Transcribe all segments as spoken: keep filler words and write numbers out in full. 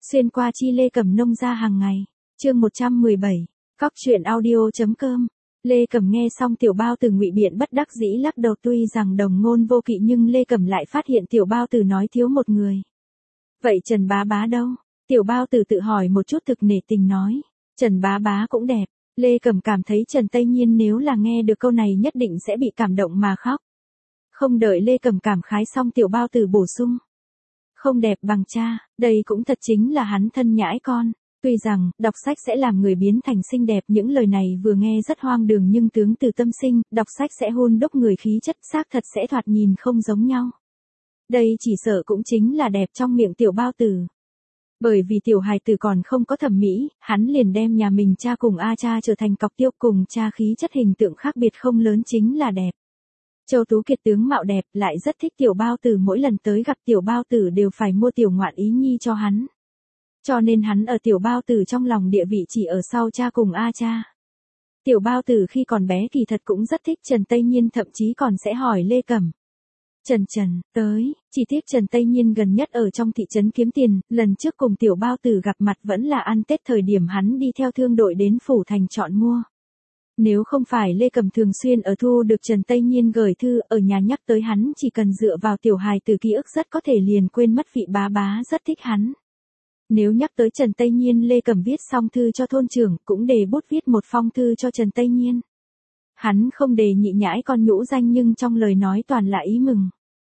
Xuyên qua chi Lê Cẩm nông ra hàng ngày. Chương một trăm mười bảy. Cóc truyện audio.com. Lê Cẩm nghe xong Tiểu Bao Tử ngụy biện bất đắc dĩ lắc đầu, tuy rằng đồng ngôn vô kỵ nhưng Lê Cẩm lại phát hiện Tiểu Bao Tử nói thiếu một người. Vậy Trần Bá Bá đâu? Tiểu Bao Tử tự hỏi một chút thực nể tình nói. Trần Bá Bá cũng đẹp. Lê Cẩm cảm thấy Trần Tây Nhiên nếu là nghe được câu này nhất định sẽ bị cảm động mà khóc. Không đợi Lê Cẩm cảm khái xong Tiểu Bao Tử bổ sung. Không đẹp bằng cha, đây cũng thật chính là hắn thân nhãi con. Tuy rằng, đọc sách sẽ làm người biến thành xinh đẹp, những lời này vừa nghe rất hoang đường nhưng tướng từ tâm sinh, đọc sách sẽ hôn đúc người khí chất xác thật sẽ thoạt nhìn không giống nhau. Đây chỉ sợ cũng chính là đẹp trong miệng Tiểu Bao Tử. Bởi vì tiểu hài tử còn không có thẩm mỹ, hắn liền đem nhà mình cha cùng A cha trở thành cọc tiêu, cùng cha khí chất hình tượng khác biệt không lớn chính là đẹp. Châu Tú Kiệt tướng mạo đẹp, lại rất thích Tiểu Bao Tử, mỗi lần tới gặp Tiểu Bao Tử đều phải mua tiểu ngoạn ý nhi cho hắn. Cho nên hắn ở Tiểu Bao Tử trong lòng địa vị chỉ ở sau cha cùng A cha. Tiểu Bao Tử khi còn bé kỳ thật cũng rất thích Trần Tây Nhiên, thậm chí còn sẽ hỏi Lê Cẩm. Trần Trần, tới, chỉ tiếc Trần Tây Nhiên gần nhất ở trong thị trấn kiếm tiền, lần trước cùng Tiểu Bao Tử gặp mặt vẫn là ăn Tết thời điểm hắn đi theo thương đội đến Phủ Thành chọn mua. Nếu không phải Lê Cẩm thường xuyên ở thu được Trần Tây Nhiên gửi thư ở nhà nhắc tới hắn, chỉ cần dựa vào tiểu hài từ ký ức rất có thể liền quên mất vị bá bá rất thích hắn. Nếu nhắc tới Trần Tây Nhiên, Lê Cẩm viết xong thư cho thôn trưởng, cũng đề bút viết một phong thư cho Trần Tây Nhiên. Hắn không đề nhị nhãi con nhũ danh nhưng trong lời nói toàn là ý mừng.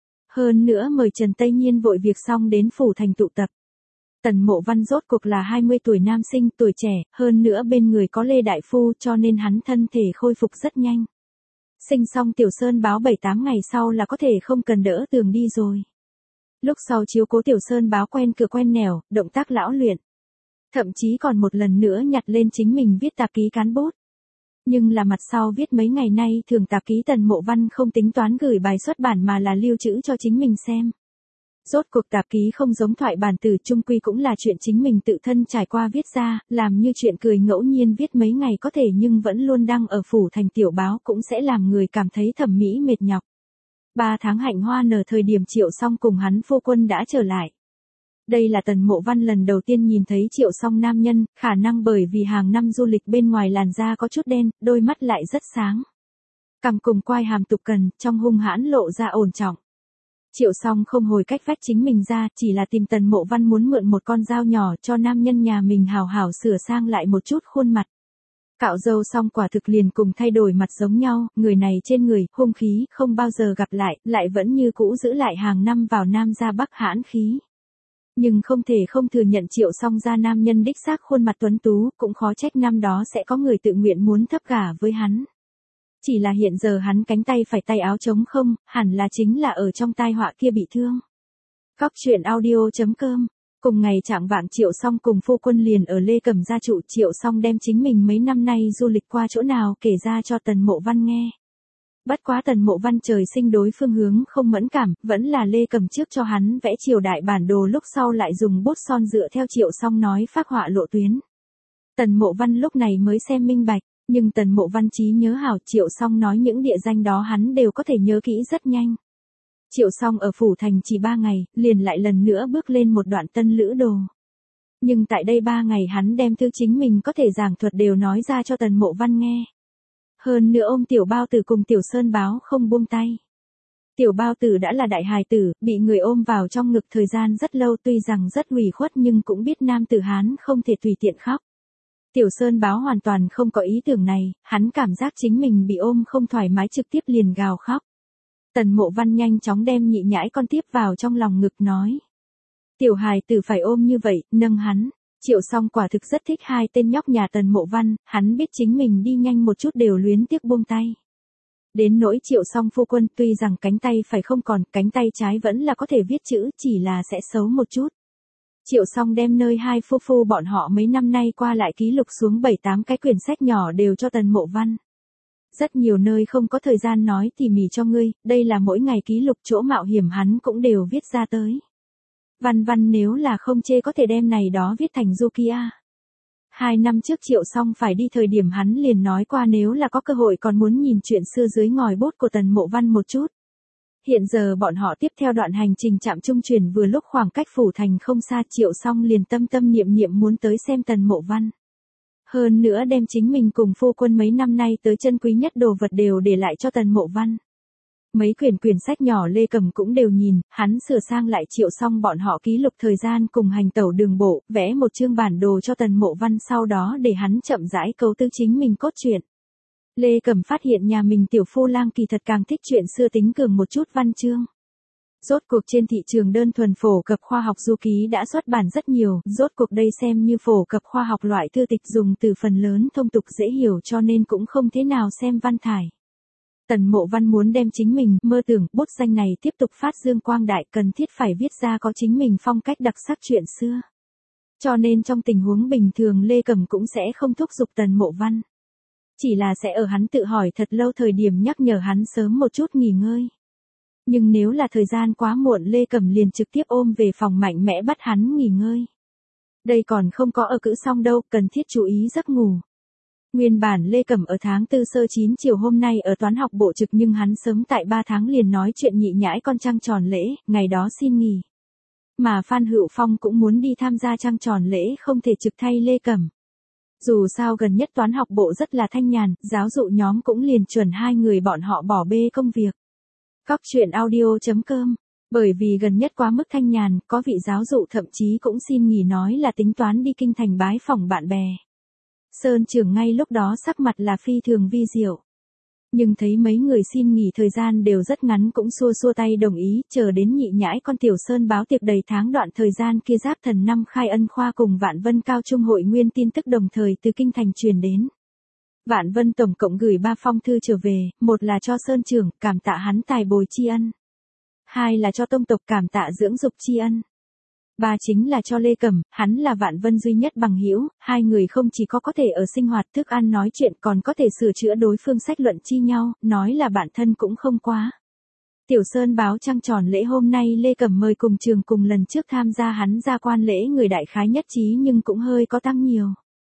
Hơn nữa mời Trần Tây Nhiên vội việc xong đến Phủ Thành tụ tập. Tần Mộ Văn rốt cuộc là hai mươi tuổi nam sinh, tuổi trẻ, hơn nữa bên người có Lê Đại Phu cho nên hắn thân thể khôi phục rất nhanh. Sinh xong Tiểu Sơn Báo bảy tám ngày sau là có thể không cần đỡ tường đi rồi. Lúc sau chiếu cố Tiểu Sơn Báo quen cửa quen nẻo, động tác lão luyện. Thậm chí còn một lần nữa nhặt lên chính mình viết tạp ký cán bút. Nhưng là mặt sau viết mấy ngày nay thường tạp ký Tần Mộ Văn không tính toán gửi bài xuất bản mà là lưu trữ cho chính mình xem. Rốt cuộc tạp ký không giống thoại bản từ, chung quy cũng là chuyện chính mình tự thân trải qua viết ra, làm như chuyện cười ngẫu nhiên viết mấy ngày có thể nhưng vẫn luôn đăng ở Phủ Thành tiểu báo cũng sẽ làm người cảm thấy thẩm mỹ mệt nhọc. Ba tháng hạnh hoa nở thời điểm Triệu Song cùng hắn phu quân đã trở lại. Đây là Tần Mộ Văn lần đầu tiên nhìn thấy Triệu Song nam nhân, khả năng bởi vì hàng năm du lịch bên ngoài làn da có chút đen, đôi mắt lại rất sáng. Cằm cùng quai hàm tục cần, trong hung hãn lộ ra ổn trọng. Triệu Song không hồi cách vách chính mình ra, chỉ là tìm Tần Mộ Văn muốn mượn một con dao nhỏ cho nam nhân nhà mình hào hảo sửa sang lại một chút khuôn mặt. Cạo râu xong quả thực liền cùng thay đổi mặt giống nhau, người này trên người, hung khí, không bao giờ gặp lại, lại vẫn như cũ giữ lại hàng năm vào Nam ra Bắc hãn khí. Nhưng không thể không thừa nhận Triệu Song ra nam nhân đích xác khuôn mặt tuấn tú, cũng khó trách năm đó sẽ có người tự nguyện muốn thấp gả với hắn. Chỉ là hiện giờ hắn cánh tay phải tay áo trống không, hẳn là chính là ở trong tai họa kia bị thương. Cóc truyện audio.com. Cùng ngày trạng vạng Triệu Song cùng phu quân liền ở Lê Cẩm gia trụ, Triệu Song đem chính mình mấy năm nay du lịch qua chỗ nào kể ra cho Tần Mộ Văn nghe. Bất quá Tần Mộ Văn trời sinh đối phương hướng không mẫn cảm, vẫn là Lê Cẩm trước cho hắn vẽ triều đại bản đồ, lúc sau lại dùng bút son dựa theo Triệu Song nói phác họa lộ tuyến. Tần Mộ Văn lúc này mới xem minh bạch, nhưng Tần Mộ Văn trí nhớ hảo, Triệu Song nói những địa danh đó hắn đều có thể nhớ kỹ rất nhanh. Triệu Song ở Phủ Thành chỉ ba ngày, liền lại lần nữa bước lên một đoạn tân lữ đồ. Nhưng tại đây ba ngày hắn đem thư chính mình có thể giảng thuật đều nói ra cho Tần Mộ Văn nghe. Hơn nữa ôm Tiểu Bao Tử cùng Tiểu Sơn Báo không buông tay. Tiểu Bao Tử đã là đại hài tử, bị người ôm vào trong ngực thời gian rất lâu, tuy rằng rất ủy khuất nhưng cũng biết nam tử Hán không thể tùy tiện khóc. Tiểu Sơn Báo hoàn toàn không có ý tưởng này, hắn cảm giác chính mình bị ôm không thoải mái trực tiếp liền gào khóc. Tần Mộ Văn nhanh chóng đem nhị nhãi con tiếp vào trong lòng ngực nói. Tiểu hài tử phải ôm như vậy, nâng hắn. Triệu Song quả thực rất thích hai tên nhóc nhà Tần Mộ Văn, hắn biết chính mình đi nhanh một chút đều luyến tiếc buông tay. Đến nỗi Triệu Song phu quân, tuy rằng cánh tay phải không còn, cánh tay trái vẫn là có thể viết chữ, chỉ là sẽ xấu một chút. Triệu Song đem nơi hai phu phu bọn họ mấy năm nay qua lại ký lục xuống bảy tám cái quyển sách nhỏ đều cho Tần Mộ Văn. Rất nhiều nơi không có thời gian nói tỉ mỉ cho ngươi, đây là mỗi ngày ký lục chỗ mạo hiểm hắn cũng đều viết ra tới. Văn Văn nếu là không chê có thể đem này đó viết thành du kia. Hai năm trước Triệu Song phải đi thời điểm hắn liền nói qua nếu là có cơ hội còn muốn nhìn chuyện xưa dưới ngòi bút của Tần Mộ Văn một chút. Hiện giờ bọn họ tiếp theo đoạn hành trình trạm trung chuyển vừa lúc khoảng cách phủ thành không xa, Triệu Song liền tâm tâm niệm niệm muốn tới xem Tần Mộ Văn. Hơn nữa đem chính mình cùng phu quân mấy năm nay tới chân quý nhất đồ vật đều để lại cho Tần Mộ Văn. Mấy quyển quyển sách nhỏ Lê Cẩm cũng đều nhìn, hắn sửa sang lại Triệu Song bọn họ ký lục thời gian cùng hành tẩu đường bộ, vẽ một chương bản đồ cho Tần Mộ Văn, sau đó để hắn chậm rãi cấu tư chính mình cốt truyện. Lê Cẩm phát hiện nhà mình tiểu phu lang kỳ thật càng thích chuyện xưa tính cường một chút văn chương. Rốt cuộc trên thị trường đơn thuần phổ cập khoa học du ký đã xuất bản rất nhiều, rốt cuộc đây xem như phổ cập khoa học loại thư tịch dùng từ phần lớn thông tục dễ hiểu cho nên cũng không thế nào xem văn thải. Tần Mộ Văn muốn đem chính mình, mơ tưởng, bút danh này tiếp tục phát dương quang đại, cần thiết phải viết ra có chính mình phong cách đặc sắc chuyện xưa. Cho nên trong tình huống bình thường Lê Cẩm cũng sẽ không thúc giục Tần Mộ Văn. Chỉ là sẽ ở hắn tự hỏi thật lâu thời điểm nhắc nhở hắn sớm một chút nghỉ ngơi. Nhưng nếu là thời gian quá muộn Lê Cẩm liền trực tiếp ôm về phòng mạnh mẽ bắt hắn nghỉ ngơi. Đây còn không có ở cữ xong đâu, cần thiết chú ý giấc ngủ. Nguyên bản Lê Cẩm ở tháng tư sơ chín chiều hôm nay ở toán học bộ trực nhưng hắn sớm tại ba tháng liền nói chuyện nhị nhãi con trăng tròn lễ, ngày đó xin nghỉ. Mà Phan Hữu Phong cũng muốn đi tham gia trăng tròn lễ không thể trực thay Lê Cẩm. Dù sao gần nhất toán học bộ rất là thanh nhàn, giáo dụ nhóm cũng liền chuẩn hai người bọn họ bỏ bê công việc. Cóc truyện audio chấm com. Bởi vì gần nhất quá mức thanh nhàn, có vị giáo dụ thậm chí cũng xin nghỉ nói là tính toán đi kinh thành bái phỏng bạn bè. Sơn trưởng ngay lúc đó sắc mặt là phi thường vi diệu. Nhưng thấy mấy người xin nghỉ thời gian đều rất ngắn cũng xua xua tay đồng ý, chờ đến nhị nhãi con Tiểu Sơn báo tiệc đầy tháng đoạn thời gian kia Giáp Thần năm khai ân khoa cùng Vạn Vân Cao Trung hội nguyên tin tức đồng thời từ kinh thành truyền đến. Vạn Vân tổng cộng gửi ba phong thư trở về, một là cho Sơn trưởng, cảm tạ hắn tài bồi tri ân. Hai là cho tông tộc cảm tạ dưỡng dục tri ân. Ba chính là cho Lê Cẩm, hắn là Vạn Vân duy nhất bằng hữu, hai người không chỉ có có thể ở sinh hoạt thức ăn nói chuyện còn có thể sửa chữa đối phương sách luận chi nhau, nói là bản thân cũng không quá. Tiểu Sơn báo trăng tròn lễ hôm nay Lê Cẩm mời cùng trường cùng lần trước tham gia hắn ra quan lễ người đại khái nhất trí nhưng cũng hơi có tăng nhiều.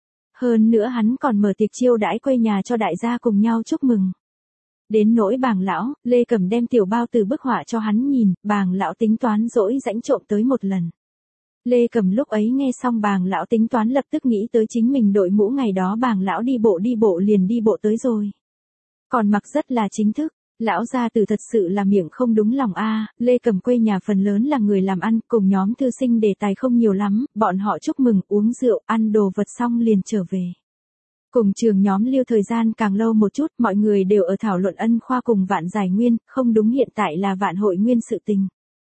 Hơn nữa hắn còn mở tiệc chiêu đãi quê nhà cho đại gia cùng nhau chúc mừng. Đến nỗi Bàng lão, Lê Cẩm đem tiểu bao từ bức họa cho hắn nhìn, Bàng lão tính toán dỗi rãnh trộm tới một lần. Lê Cẩm lúc ấy nghe xong Bàng lão tính toán lập tức nghĩ tới chính mình đội mũ ngày đó Bàng lão đi bộ đi bộ liền đi bộ tới rồi. Còn mặc rất là chính thức, lão gia tử thật sự là miệng không đúng lòng a. Lê Cẩm quê nhà phần lớn là người làm ăn, cùng nhóm thư sinh đề tài không nhiều lắm, bọn họ chúc mừng, uống rượu, ăn đồ vật xong liền trở về. Cùng trường nhóm lưu thời gian càng lâu một chút, mọi người đều ở thảo luận ân khoa cùng Vạn Giải Nguyên, không đúng hiện tại là Vạn Hội Nguyên sự tình.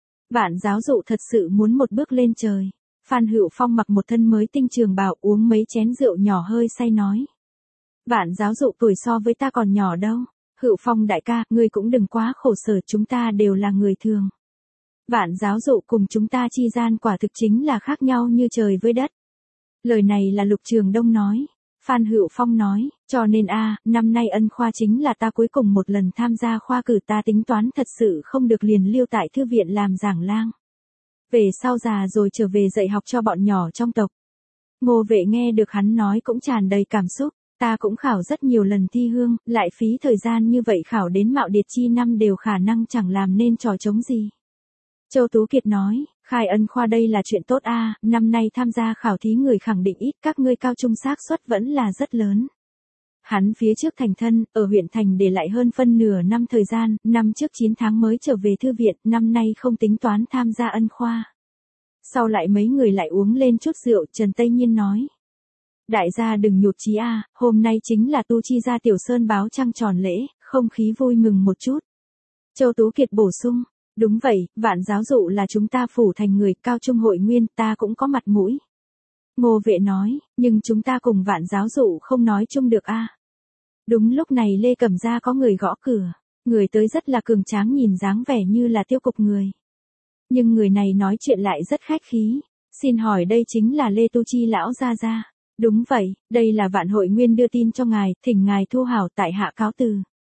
Vạn giáo dụ thật sự muốn một bước lên trời. Phan Hữu Phong mặc một thân mới tinh trường bào uống mấy chén rượu nhỏ hơi say nói. Vạn giáo dụ tuổi so với ta còn nhỏ đâu. Hữu Phong đại ca, ngươi cũng đừng quá khổ sở, chúng ta đều là người thường. Vạn giáo dụ cùng chúng ta chi gian quả thực chính là khác nhau như trời với đất. Lời này là Lục Trường Đông nói. Phan Hữu Phong nói, cho nên a, năm nay ân khoa chính là ta cuối cùng một lần tham gia khoa cử, ta tính toán thật sự không được liền lưu tại thư viện làm giảng lang. Về sau già rồi trở về dạy học cho bọn nhỏ trong tộc. Ngô Vệ nghe được hắn nói cũng tràn đầy cảm xúc, ta cũng khảo rất nhiều lần thi hương, lại phí thời gian như vậy khảo đến mạo điệt chi năm đều khả năng chẳng làm nên trò trống gì. Châu Tú Kiệt nói, khai ân khoa đây là chuyện tốt a, năm nay tham gia khảo thí người khẳng định ít, các ngươi cao trung xác suất vẫn là rất lớn. Hắn phía trước thành thân, ở huyện thành để lại hơn phân nửa năm thời gian, năm trước chín tháng mới trở về thư viện, năm nay không tính toán tham gia ân khoa. Sau lại mấy người lại uống lên chút rượu, Trần Tây Nhiên nói. Đại gia đừng nhụt chí a, hôm nay chính là tu chi gia Tiểu Sơn báo trăng tròn lễ, không khí vui mừng một chút. Châu Tú Kiệt bổ sung. Đúng vậy, Vạn giáo dụ là chúng ta phủ thành người, cao trung hội nguyên, ta cũng có mặt mũi. Ngô Vệ nói, nhưng chúng ta cùng Vạn giáo dụ không nói chung được a. Đúng lúc này Lê Cẩm ra có người gõ cửa, người tới rất là cường tráng nhìn dáng vẻ như là tiêu cục người. Nhưng người này nói chuyện lại rất khách khí, xin hỏi đây chính là Lê Tu Chi lão gia gia. Đúng vậy, đây là Vạn hội nguyên đưa tin cho ngài, thỉnh ngài thu hảo tại hạ cáo từ.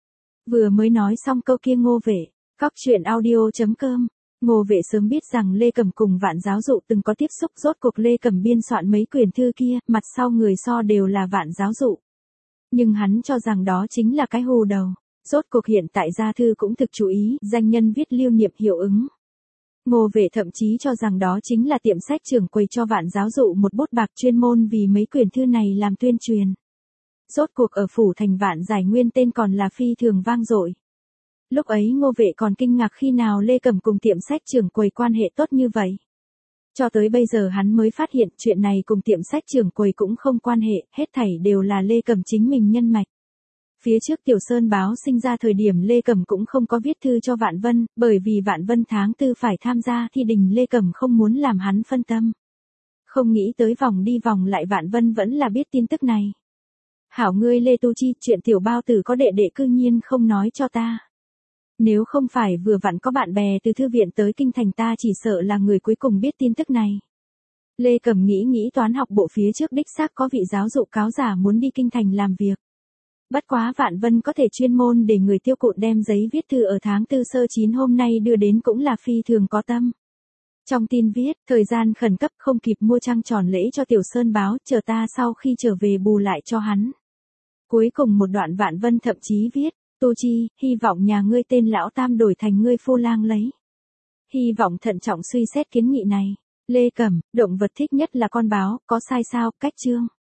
Vừa mới nói xong câu kia Ngô Vệ. Cóc truyện audio chấm com. Ngô Vệ sớm biết rằng Lê Cẩm cùng Vạn giáo dụ từng có tiếp xúc, rốt cuộc Lê Cẩm biên soạn mấy quyển thư kia, mặt sau người so đều là Vạn giáo dụ. Nhưng hắn cho rằng đó chính là cái hù đầu. Rốt cuộc hiện tại gia thư cũng thực chú ý, danh nhân viết lưu niệm hiệu ứng. Ngô Vệ thậm chí cho rằng đó chính là tiệm sách trưởng quầy cho Vạn giáo dụ một bút bạc chuyên môn vì mấy quyển thư này làm tuyên truyền. Rốt cuộc ở phủ thành Vạn Giải Nguyên tên còn là phi thường vang dội. Lúc ấy Ngô Vệ còn kinh ngạc khi nào Lê Cẩm cùng tiệm sách trưởng quầy quan hệ tốt như vậy. Cho tới bây giờ hắn mới phát hiện chuyện này cùng tiệm sách trưởng quầy cũng không quan hệ, hết thảy đều là Lê Cẩm chính mình nhân mạch. Phía trước Tiểu Sơn báo sinh ra thời điểm Lê Cẩm cũng không có viết thư cho Vạn Vân, bởi vì Vạn Vân tháng tư phải tham gia thi đình, Lê Cẩm không muốn làm hắn phân tâm. Không nghĩ tới vòng đi vòng lại Vạn Vân vẫn là biết tin tức này. Hảo ngươi Lê Tu Chi, chuyện tiểu bao tử có đệ đệ cư nhiên không nói cho ta. Nếu không phải vừa vặn có bạn bè từ thư viện tới kinh thành ta chỉ sợ là người cuối cùng biết tin tức này. Lê Cẩm nghĩ nghĩ toán học bộ phía trước đích xác có vị giáo dụ cáo giả muốn đi kinh thành làm việc. Bất quá Vạn Vân có thể chuyên môn để người tiêu cụt đem giấy viết thư ở tháng tư sơ chín hôm nay đưa đến cũng là phi thường có tâm. Trong tin viết, thời gian khẩn cấp không kịp mua trăng tròn lễ cho Tiểu Sơn báo, chờ ta sau khi trở về bù lại cho hắn. Cuối cùng một đoạn Vạn Vân thậm chí viết, Tu Chi, hy vọng nhà ngươi tên lão tam đổi thành ngươi phu lang lấy. Hy vọng thận trọng suy xét kiến nghị này. Lê Cẩm, động vật thích nhất là con báo, có sai sao, cách chương.